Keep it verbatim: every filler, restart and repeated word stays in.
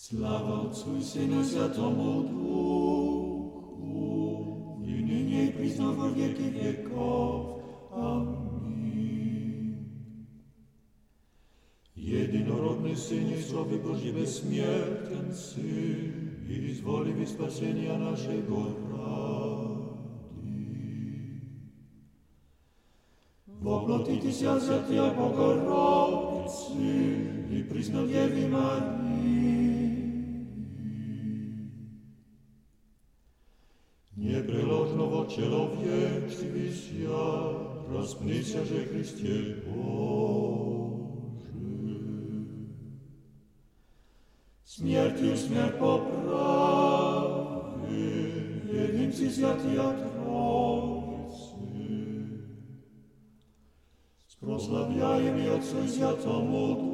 Слава Отцу и Сыну и Святому Духу, и ныне и присно во веки веков. Аминь. Единородный Сын и Слове Божий бессмертен Сын, и изволи спасения нашего ради. Воплотитесь от Святия Богородицы, и присно Деве Марии. Непреложного человечествия, распнися же Христе Божий. Смертью смерть поправи, едим си святия Троицы. Прославляем и Отцу и Святому